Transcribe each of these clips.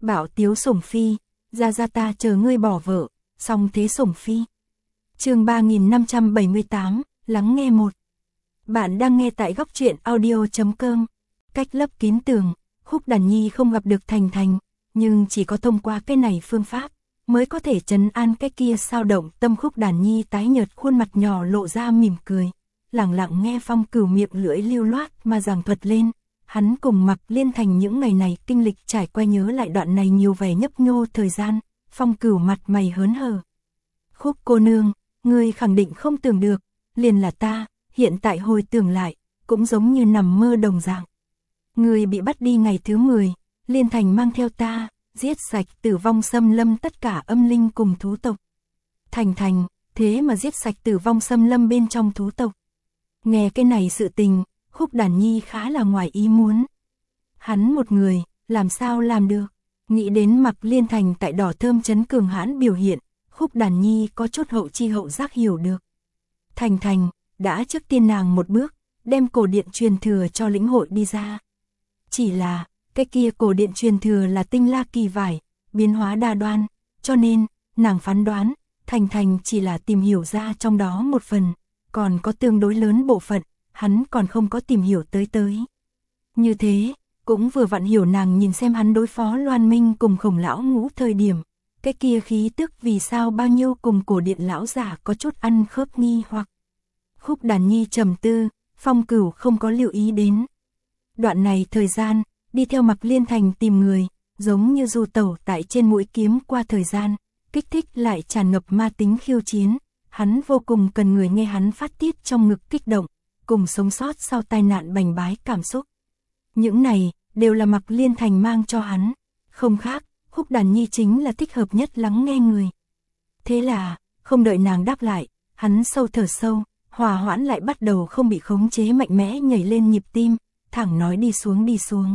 Bạo tiếu sủng phi, ra ta chờ ngươi bỏ vợ, song thế sủng phi. Chương 3578, lắng nghe một. Bạn đang nghe tại góc truyện audio.com. Cách lấp kín tường, Khúc Đàn Nhi không gặp được Thành Thành, nhưng chỉ có thông qua cái này phương pháp mới có thể trấn an cái kia sao động tâm. Khúc Đàn Nhi tái nhợt khuôn mặt nhỏ lộ ra mỉm cười, lặng lặng nghe Phong Cửu miệng lưỡi lưu loát mà giảng thuật lên. Hắn cùng Mạc Liên Thành những ngày này kinh lịch trải qua, nhớ lại đoạn này nhiều vẻ nhấp nhô thời gian. Phong Cửu mặt mày hớn hở. Khúc cô nương, ngươi khẳng định không tưởng được, liền là ta, hiện tại hồi tưởng lại, cũng giống như nằm mơ đồng dạng. Ngươi bị bắt đi ngày thứ 10, Liên Thành mang theo ta, giết sạch Tử Vong Xâm Lâm tất cả âm linh cùng thú tộc. Thành, thế mà giết sạch Tử Vong Xâm Lâm bên trong thú tộc. Nghe cái này sự tình, Khúc Đàn Nhi khá là ngoài ý muốn. Hắn một người, làm sao làm được? Nghĩ đến Mạc Liên Thành tại Đỏ Thơm trấn cường hãn biểu hiện, Khúc Đàn Nhi có chút hậu chi hậu giác hiểu được. Thành, đã trước tiên nàng một bước, đem cổ điện truyền thừa cho lĩnh hội đi ra. Chỉ là, cái kia cổ điện truyền thừa là tinh la kỳ vải, biến hóa đa đoan, cho nên, nàng phán đoán, Thành chỉ là tìm hiểu ra trong đó một phần, còn có tương đối lớn bộ phận, hắn còn không có tìm hiểu tới. Như thế, cũng vừa vặn hiểu nàng nhìn xem hắn đối phó Loan Minh cùng Khổng lão ngũ thời điểm, cái kia khí tức vì sao bao nhiêu cùng cổ điện lão giả có chút ăn khớp nghi hoặc. Khúc Đàn Nhi trầm tư, Phong Cửu không có lưu ý đến. Đoạn này thời gian, đi theo Mạc Liên Thành tìm người, giống như du tẩu tại trên mũi kiếm qua thời gian, kích thích lại tràn ngập ma tính khiêu chiến, hắn vô cùng cần người nghe hắn phát tiết trong ngực kích động, cùng sống sót sau tai nạn bành bái cảm xúc. Những này, đều là Mạc Liên Thành mang cho hắn, không khác, Khúc Đàn Nhi chính là thích hợp nhất lắng nghe người. Thế là, không đợi nàng đáp lại, hắn sâu thở sâu, hòa hoãn lại bắt đầu không bị khống chế mạnh mẽ nhảy lên nhịp tim, thẳng nói đi xuống.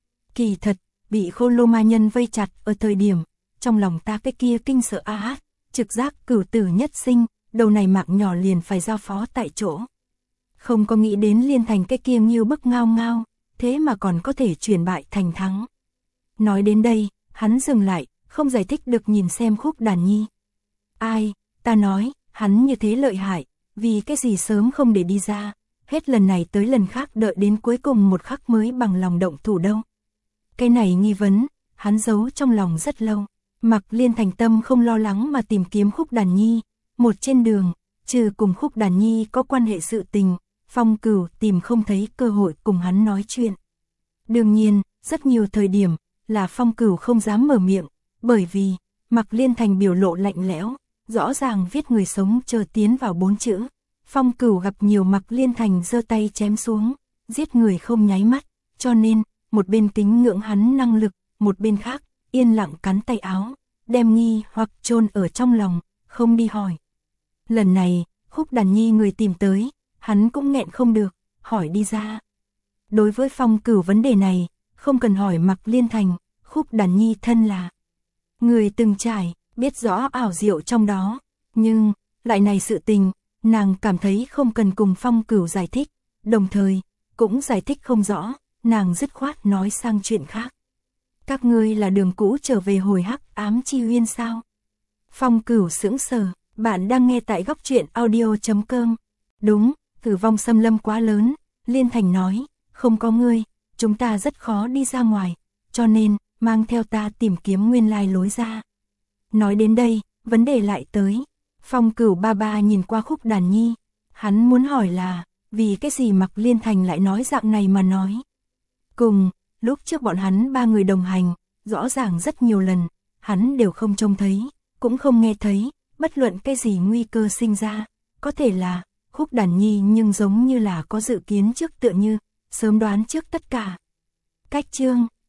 Kỳ thật, bị Khôn Lô ma nhân vây chặt ở thời điểm, trong lòng ta cái kia kinh sợ trực giác cửu tử nhất sinh, đầu này mạng nhỏ liền phải giao phó tại chỗ. Không có nghĩ đến Liên Thành cái kia nghiêu bức ngao, thế mà còn có thể chuyển bại thành thắng. Nói đến đây, hắn dừng lại, không giải thích được nhìn xem Khúc Đàn Nhi. Ai, ta nói, hắn như thế lợi hại, vì cái gì sớm không để đi ra, hết lần này tới lần khác đợi đến cuối cùng một khắc mới bằng lòng động thủ đâu. Cái này nghi vấn, hắn giấu trong lòng rất lâu. Mạc Liên Thành tâm không lo lắng mà tìm kiếm Khúc Đàn Nhi, một trên đường, trừ cùng Khúc Đàn Nhi có quan hệ sự tình, Phong Cửu tìm không thấy cơ hội cùng hắn nói chuyện. Đương nhiên, rất nhiều thời điểm, là Phong Cửu không dám mở miệng, bởi vì, Mạc Liên Thành biểu lộ lạnh lẽo, rõ ràng viết người sống chờ tiến vào 4 chữ. Phong Cửu gặp nhiều Mạc Liên Thành giơ tay chém xuống, giết người không nháy mắt, cho nên, một bên kính ngưỡng hắn năng lực, một bên khác, yên lặng cắn tay áo, đem nghi hoặc chôn ở trong lòng, không đi hỏi. Lần này, Khúc Đàn Nhi người tìm tới, hắn cũng nghẹn không được, hỏi đi ra. Đối với Phong Cửu vấn đề này, không cần hỏi Mạc Liên Thành, Khúc Đàn Nhi thân là người từng trải, biết rõ ảo diệu trong đó, nhưng, lại này sự tình, nàng cảm thấy không cần cùng Phong Cửu giải thích, đồng thời, cũng giải thích không rõ, nàng dứt khoát nói sang chuyện khác. Các ngươi là đường cũ trở về hồi Hắc Ám Chi Uyên sao? Phong Cửu sững sờ, bạn đang nghe tại góc truyện audio.com. Đúng, Tử Vong Xâm Lâm quá lớn, Liên Thành nói, không có ngươi, chúng ta rất khó đi ra ngoài, cho nên, mang theo ta tìm kiếm nguyên lai lối ra. Nói đến đây, vấn đề lại tới. Phong Cửu ba nhìn qua Khúc Đàn Nhi, hắn muốn hỏi là, vì cái gì Mạc Liên Thành lại nói dạng này mà nói. Cùng, lúc trước bọn hắn 3 người đồng hành, rõ ràng rất nhiều lần, hắn đều không trông thấy, cũng không nghe thấy, bất luận cái gì nguy cơ sinh ra, có thể là, Khúc Đàn Nhi nhưng giống như là có dự kiến trước tựa như, sớm đoán trước tất cả. Cách chương,